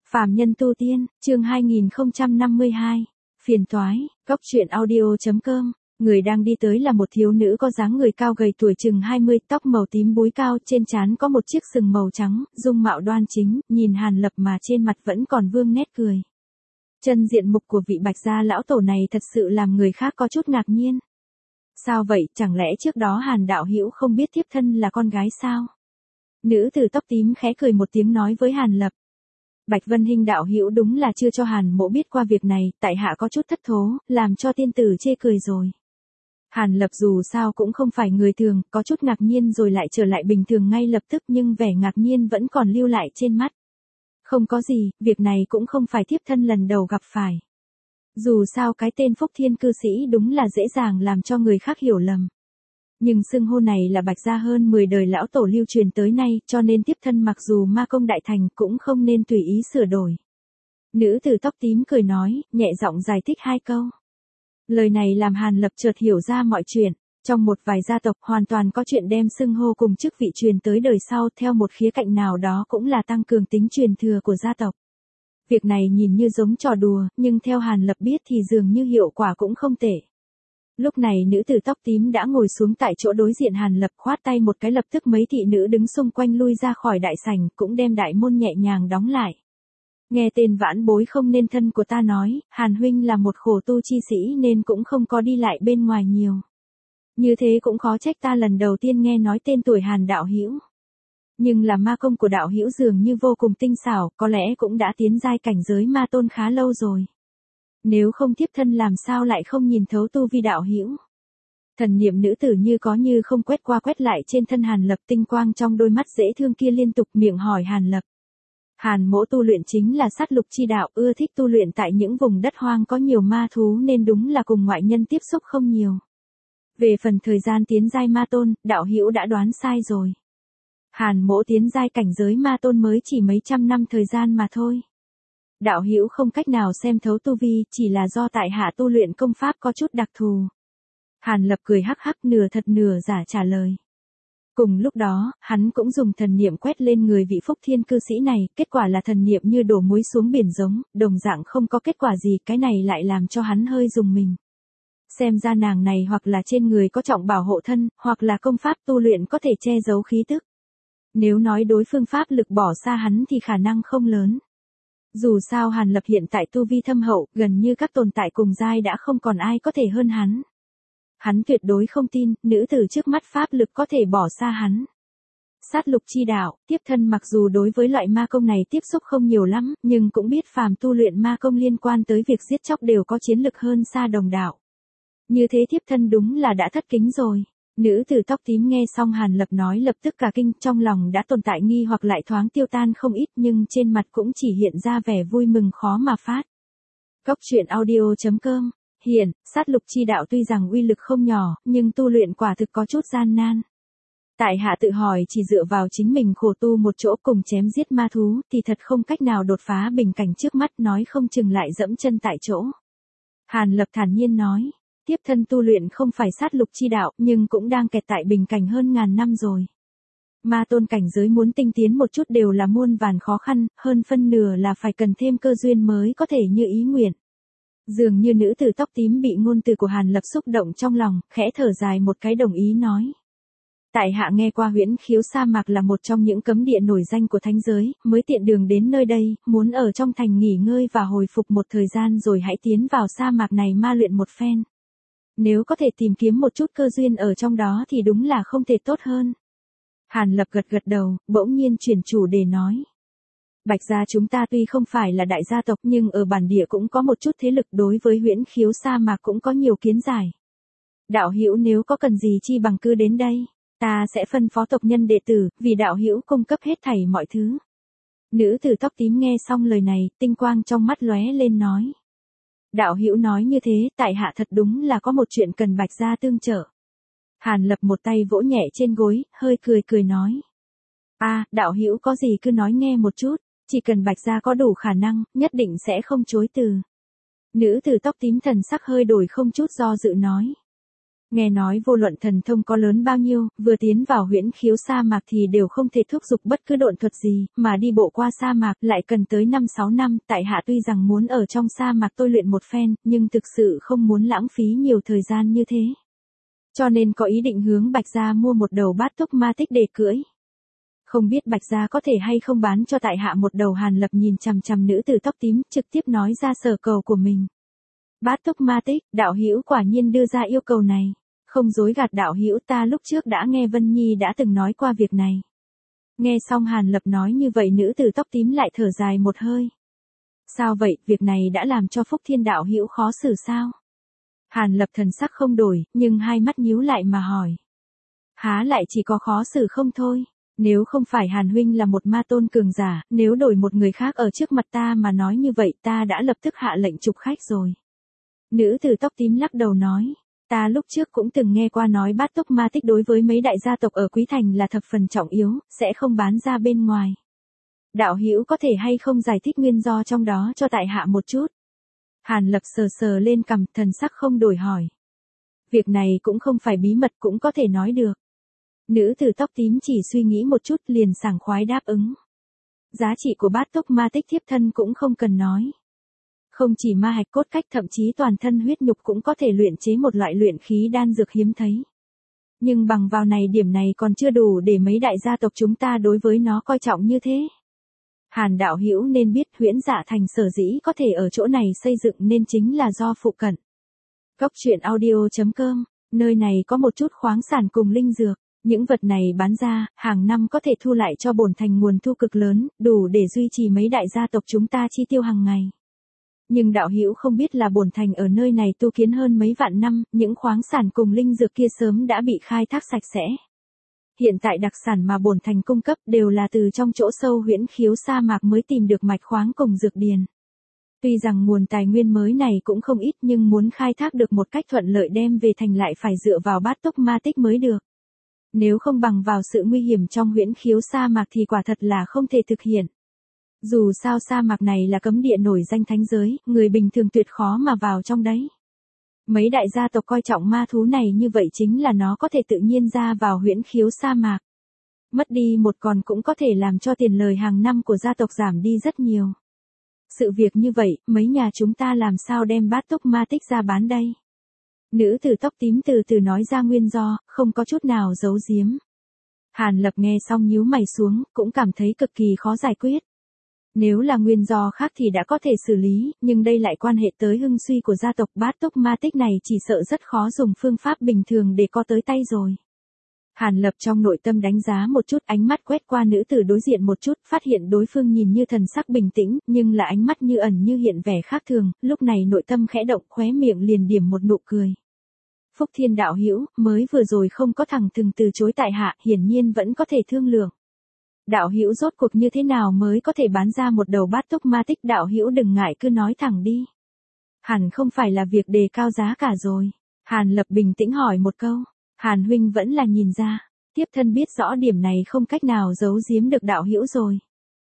Phàm nhân tu tiên, chương 2052. Phiền toái, góc truyện audio.com. Người đang đi tới là một thiếu nữ có dáng người cao gầy tuổi chừng 20, tóc màu tím búi cao, trên trán có một chiếc sừng màu trắng, dung mạo đoan chính, nhìn Hàn Lập mà trên mặt vẫn còn vương nét cười. Chân diện mục của vị Bạch gia lão tổ này thật sự làm người khác có chút ngạc nhiên. Sao vậy, chẳng lẽ trước đó Hàn đạo hữu không biết thiếp thân là con gái sao? Nữ tử tóc tím khẽ cười một tiếng nói với Hàn Lập. Bạch Vân Hinh đạo hữu đúng là chưa cho Hàn mỗ biết qua việc này, tại hạ có chút thất thố, làm cho tiên tử chê cười rồi. Hàn Lập dù sao cũng không phải người thường, có chút ngạc nhiên rồi lại trở lại bình thường ngay lập tức, nhưng vẻ ngạc nhiên vẫn còn lưu lại trên mắt. Không có gì, việc này cũng không phải thiếp thân lần đầu gặp phải. Dù sao cái tên Phúc Thiên cư sĩ đúng là dễ dàng làm cho người khác hiểu lầm. Nhưng xưng hô này là Bạch gia hơn 10 đời lão tổ lưu truyền tới nay, cho nên tiếp thân mặc dù ma công đại thành cũng không nên tùy ý sửa đổi. Nữ tử tóc tím cười nói, nhẹ giọng giải thích hai câu. Lời này làm Hàn Lập chợt hiểu ra mọi chuyện. Trong một vài gia tộc hoàn toàn có chuyện đem xưng hô cùng chức vị truyền tới đời sau, theo một khía cạnh nào đó cũng là tăng cường tính truyền thừa của gia tộc. Việc này nhìn như giống trò đùa, nhưng theo Hàn Lập biết thì dường như hiệu quả cũng không tệ. Lúc này nữ tử tóc tím đã ngồi xuống tại chỗ đối diện Hàn Lập, khoát tay một cái lập tức mấy thị nữ đứng xung quanh lui ra khỏi đại sảnh, cũng đem đại môn nhẹ nhàng đóng lại. Nghe tên vãn bối không nên thân của ta nói, Hàn huynh là một khổ tu chi sĩ nên cũng không có đi lại bên ngoài nhiều. Như thế cũng khó trách ta lần đầu tiên nghe nói tên tuổi Hàn đạo hữu. Nhưng là ma công của đạo hữu dường như vô cùng tinh xảo, có lẽ cũng đã tiến giai cảnh giới ma tôn khá lâu rồi. Nếu không thiếp thân làm sao lại không nhìn thấu tu vi đạo hữu. Thần niệm nữ tử như có như không quét qua quét lại trên thân Hàn Lập, tinh quang trong đôi mắt dễ thương kia liên tục miệng hỏi Hàn Lập. Hàn mỗ tu luyện chính là sát lục chi đạo, ưa thích tu luyện tại những vùng đất hoang có nhiều ma thú nên đúng là cùng ngoại nhân tiếp xúc không nhiều. Về phần thời gian tiến giai ma tôn, đạo hữu đã đoán sai rồi. Hàn mỗ tiến giai cảnh giới ma tôn mới chỉ mấy trăm năm thời gian mà thôi. Đạo hữu không cách nào xem thấu tu vi, chỉ là do tại hạ tu luyện công pháp có chút đặc thù. Hàn Lập cười hắc hắc nửa thật nửa giả trả lời. Cùng lúc đó, hắn cũng dùng thần niệm quét lên người vị Phúc Thiên cư sĩ này, kết quả là thần niệm như đổ muối xuống biển giống, đồng dạng không có kết quả gì, cái này lại làm cho hắn hơi rùng mình. Xem ra nàng này hoặc là trên người có trọng bảo hộ thân, hoặc là công pháp tu luyện có thể che giấu khí tức. Nếu nói đối phương pháp lực bỏ xa hắn thì khả năng không lớn. Dù sao Hàn Lập hiện tại tu vi thâm hậu, gần như các tồn tại cùng giai đã không còn ai có thể hơn hắn. Hắn tuyệt đối không tin, nữ tử trước mắt pháp lực có thể bỏ xa hắn. Sát lục chi đạo, tiếp thân mặc dù đối với loại ma công này tiếp xúc không nhiều lắm, nhưng cũng biết phàm tu luyện ma công liên quan tới việc giết chóc đều có chiến lực hơn xa đồng đạo. Như thế tiếp thân đúng là đã thất kính rồi. Nữ tử tóc tím nghe xong Hàn Lập nói lập tức cả kinh, trong lòng đã tồn tại nghi hoặc lại thoáng tiêu tan không ít, nhưng trên mặt cũng chỉ hiện ra vẻ vui mừng khó mà phát. Góc truyện audio.com. Hiện, sát lục chi đạo tuy rằng uy lực không nhỏ, nhưng tu luyện quả thực có chút gian nan. Tại hạ tự hỏi chỉ dựa vào chính mình khổ tu một chỗ cùng chém giết ma thú thì thật không cách nào đột phá bình cảnh trước mắt, nói không chừng lại dẫm chân tại chỗ. Hàn Lập thản nhiên nói. Tiếp thân tu luyện không phải sát lục chi đạo, nhưng cũng đang kẹt tại bình cảnh hơn ngàn năm rồi. Ma tôn cảnh giới muốn tinh tiến một chút đều là muôn vàn khó khăn, hơn phân nửa là phải cần thêm cơ duyên mới có thể như ý nguyện. Dường như nữ tử tóc tím bị ngôn từ của Hàn Lập xúc động trong lòng, khẽ thở dài một cái đồng ý nói. Tại hạ nghe qua Huyễn Khiếu sa mạc là một trong những cấm địa nổi danh của thánh giới, mới tiện đường đến nơi đây, muốn ở trong thành nghỉ ngơi và hồi phục một thời gian rồi hãy tiến vào sa mạc này ma luyện một phen. Nếu có thể tìm kiếm một chút cơ duyên ở trong đó thì đúng là không thể tốt hơn. Hàn Lập gật gật đầu, bỗng nhiên chuyển chủ đề nói. Bạch gia chúng ta tuy không phải là đại gia tộc nhưng ở bản địa cũng có một chút thế lực, đối với Huyễn Khiếu sa mạc cũng có nhiều kiến giải. Đạo hữu nếu có cần gì chi bằng cứ đến đây, ta sẽ phân phó tộc nhân đệ tử, vì đạo hữu cung cấp hết thảy mọi thứ. Nữ tử tóc tím nghe xong lời này, tinh quang trong mắt lóe lên nói. Đạo hữu nói như thế, tại hạ thật đúng là có một chuyện cần Bạch gia tương trợ. Hàn Lập một tay vỗ nhẹ trên gối, hơi cười cười nói. Đạo hữu có gì cứ nói nghe một chút, chỉ cần Bạch gia có đủ khả năng, nhất định sẽ không chối từ. Nữ tử tóc tím thần sắc hơi đổi không chút do dự nói. Nghe nói vô luận thần thông có lớn bao nhiêu, vừa tiến vào huyễn khiếu sa mạc thì đều không thể thúc giục bất cứ độn thuật gì, mà đi bộ qua sa mạc lại cần tới 5-6 năm. Tại hạ tuy rằng muốn ở trong sa mạc tôi luyện một phen, nhưng thực sự không muốn lãng phí nhiều thời gian như thế. Cho nên có ý định hướng Bạch Gia mua một đầu bát túc ma tích để cưỡi. Không biết Bạch Gia có thể hay không bán cho tại hạ một đầu. Hàn Lập nhìn chằm chằm nữ tử tóc tím, trực tiếp nói ra sở cầu của mình. Bát túc ma tích, đạo hữu quả nhiên đưa ra yêu cầu này. Không dối gạt đạo hữu, ta lúc trước đã nghe Vân Nhi đã từng nói qua việc này. Nghe xong Hàn Lập nói như vậy, nữ tử tóc tím lại thở dài một hơi. Sao vậy, việc này đã làm cho Phúc Thiên đạo hữu khó xử sao? Hàn Lập thần sắc không đổi, nhưng hai mắt nhíu lại mà hỏi. Há lại chỉ có khó xử không thôi. Nếu không phải Hàn huynh là một ma tôn cường giả, nếu đổi một người khác ở trước mặt ta mà nói như vậy, ta đã lập tức hạ lệnh trục khách rồi. Nữ tử tóc tím lắc đầu nói. Ta lúc trước cũng từng nghe qua nói bát túc ma tích đối với mấy đại gia tộc ở Quý Thành là thập phần trọng yếu, sẽ không bán ra bên ngoài. Đạo hữu có thể hay không giải thích nguyên do trong đó cho tại hạ một chút? Hàn Lập sờ sờ lên cằm, thần sắc không đổi hỏi. Việc này cũng không phải bí mật, cũng có thể nói được. Nữ tử tóc tím chỉ suy nghĩ một chút liền sảng khoái đáp ứng. Giá trị của bát túc ma tích thiếp thân cũng không cần nói. Không chỉ ma hạch cốt cách, thậm chí toàn thân huyết nhục cũng có thể luyện chế một loại luyện khí đan dược hiếm thấy. Nhưng bằng vào này, điểm này còn chưa đủ để mấy đại gia tộc chúng ta đối với nó coi trọng như thế. Hàn đạo hữu nên biết Huyễn Dạ Thành sở dĩ có thể ở chỗ này xây dựng nên chính là do phụ cận. Cốc truyện audio.com, nơi này có một chút khoáng sản cùng linh dược. Những vật này bán ra, hàng năm có thể thu lại cho bổn thành nguồn thu cực lớn, đủ để duy trì mấy đại gia tộc chúng ta chi tiêu hàng ngày. Nhưng đạo hữu không biết là bổn thành ở nơi này tu kiến hơn mấy vạn năm, những khoáng sản cùng linh dược kia sớm đã bị khai thác sạch sẽ. Hiện tại đặc sản mà bổn thành cung cấp đều là từ trong chỗ sâu huyễn khiếu sa mạc mới tìm được mạch khoáng cùng dược điền. Tuy rằng nguồn tài nguyên mới này cũng không ít, nhưng muốn khai thác được một cách thuận lợi đem về thành lại phải dựa vào bát túc ma tích mới được. Nếu không bằng vào sự nguy hiểm trong huyễn khiếu sa mạc thì quả thật là không thể thực hiện. Dù sao sa mạc này là cấm địa nổi danh thánh giới, người bình thường tuyệt khó mà vào trong đấy. Mấy đại gia tộc coi trọng ma thú này như vậy chính là nó có thể tự nhiên ra vào huyễn khiếu sa mạc. Mất đi một con cũng có thể làm cho tiền lời hàng năm của gia tộc giảm đi rất nhiều. Sự việc như vậy, mấy nhà chúng ta làm sao đem bát túc ma tích ra bán đây? Nữ tử tóc tím từ từ nói ra nguyên do, không có chút nào giấu giếm. Hàn Lập nghe xong nhíu mày xuống, cũng cảm thấy cực kỳ khó giải quyết. Nếu là nguyên do khác thì đã có thể xử lý, nhưng đây lại quan hệ tới hưng suy của gia tộc, bát túc ma tích này chỉ sợ rất khó dùng phương pháp bình thường để có tới tay rồi. Hàn Lập trong nội tâm đánh giá một chút, ánh mắt quét qua nữ tử đối diện một chút, phát hiện đối phương nhìn như thần sắc bình tĩnh, nhưng là ánh mắt như ẩn như hiện vẻ khác thường, lúc này nội tâm khẽ động, khóe miệng liền điểm một nụ cười. Phúc Thiên đạo hữu, mới vừa rồi không có thẳng thừng từ chối tại hạ, hiển nhiên vẫn có thể thương lượng. Đạo hữu rốt cuộc như thế nào mới có thể bán ra một đầu bát túc ma tích, đạo hữu đừng ngại cứ nói thẳng đi. Hẳn không phải là việc đề cao giá cả rồi. Hàn Lập bình tĩnh hỏi một câu. Hàn huynh vẫn là nhìn ra, tiếp thân biết rõ điểm này không cách nào giấu giếm được đạo hữu rồi.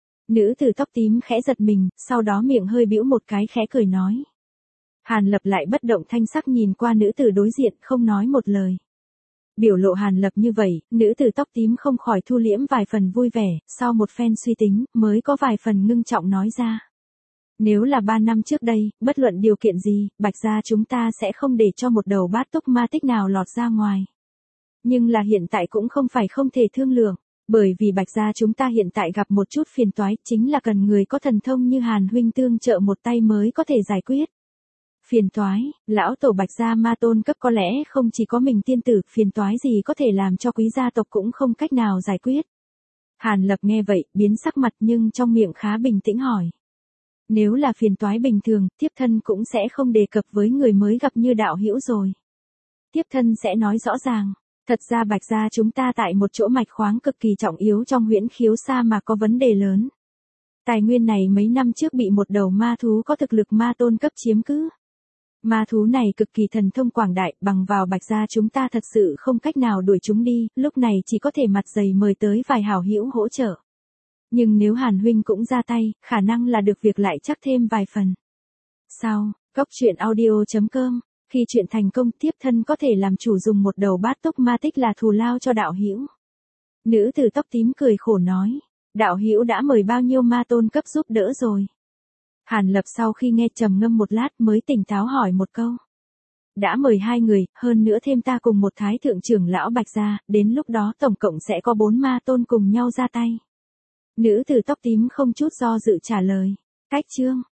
Nữ tử tóc tím khẽ giật mình, sau đó miệng hơi bĩu một cái khẽ cười nói. Hàn Lập lại bất động thanh sắc nhìn qua nữ tử đối diện, không nói một lời. Biểu lộ Hàn Lập như vậy, nữ tử tóc tím không khỏi thu liễm vài phần vui vẻ, sau một phen suy tính, mới có vài phần ngưng trọng nói ra. Nếu là 3 năm trước đây, bất luận điều kiện gì, Bạch gia chúng ta sẽ không để cho một đầu bát túc ma tích nào lọt ra ngoài. Nhưng là hiện tại cũng không phải không thể thương lượng, bởi vì Bạch gia chúng ta hiện tại gặp một chút phiền toái, chính là cần người có thần thông như Hàn huynh tương trợ một tay mới có thể giải quyết. Phiền toái, lão tổ Bạch gia ma tôn cấp có lẽ không chỉ có mình tiên tử, phiền toái gì có thể làm cho quý gia tộc cũng không cách nào giải quyết. Hàn Lập nghe vậy, biến sắc mặt nhưng trong miệng khá bình tĩnh hỏi. Nếu là phiền toái bình thường, thiếp thân cũng sẽ không đề cập với người mới gặp như đạo hữu rồi. Thiếp thân sẽ nói rõ ràng, thật ra Bạch gia chúng ta tại một chỗ mạch khoáng cực kỳ trọng yếu trong huyễn khiếu sa mà có vấn đề lớn. Tài nguyên này mấy năm trước bị một đầu ma thú có thực lực ma tôn cấp chiếm cứ. Ma thú này cực kỳ thần thông quảng đại, bằng vào Bạch gia chúng ta thật sự không cách nào đuổi chúng đi, lúc này chỉ có thể mặt dày mời tới vài hảo hữu hỗ trợ. Nhưng nếu Hàn huynh cũng ra tay, khả năng là được việc lại chắc thêm vài phần. Sau, cốc truyện audio.com Khi chuyện thành công, thiếp thân có thể làm chủ dùng một đầu bát túc ma tích là thù lao cho đạo hữu. Nữ tử tóc tím cười khổ nói, đạo hữu đã mời bao nhiêu ma tôn cấp giúp đỡ rồi? Hàn Lập sau khi nghe trầm ngâm một lát mới tỉnh táo hỏi một câu. Đã mời 2 người, hơn nữa thêm ta cùng một thái thượng trưởng lão Bạch gia, đến lúc đó tổng cộng sẽ có 4 ma tôn cùng nhau ra tay. Nữ tử tóc tím không chút do dự trả lời. Cách chương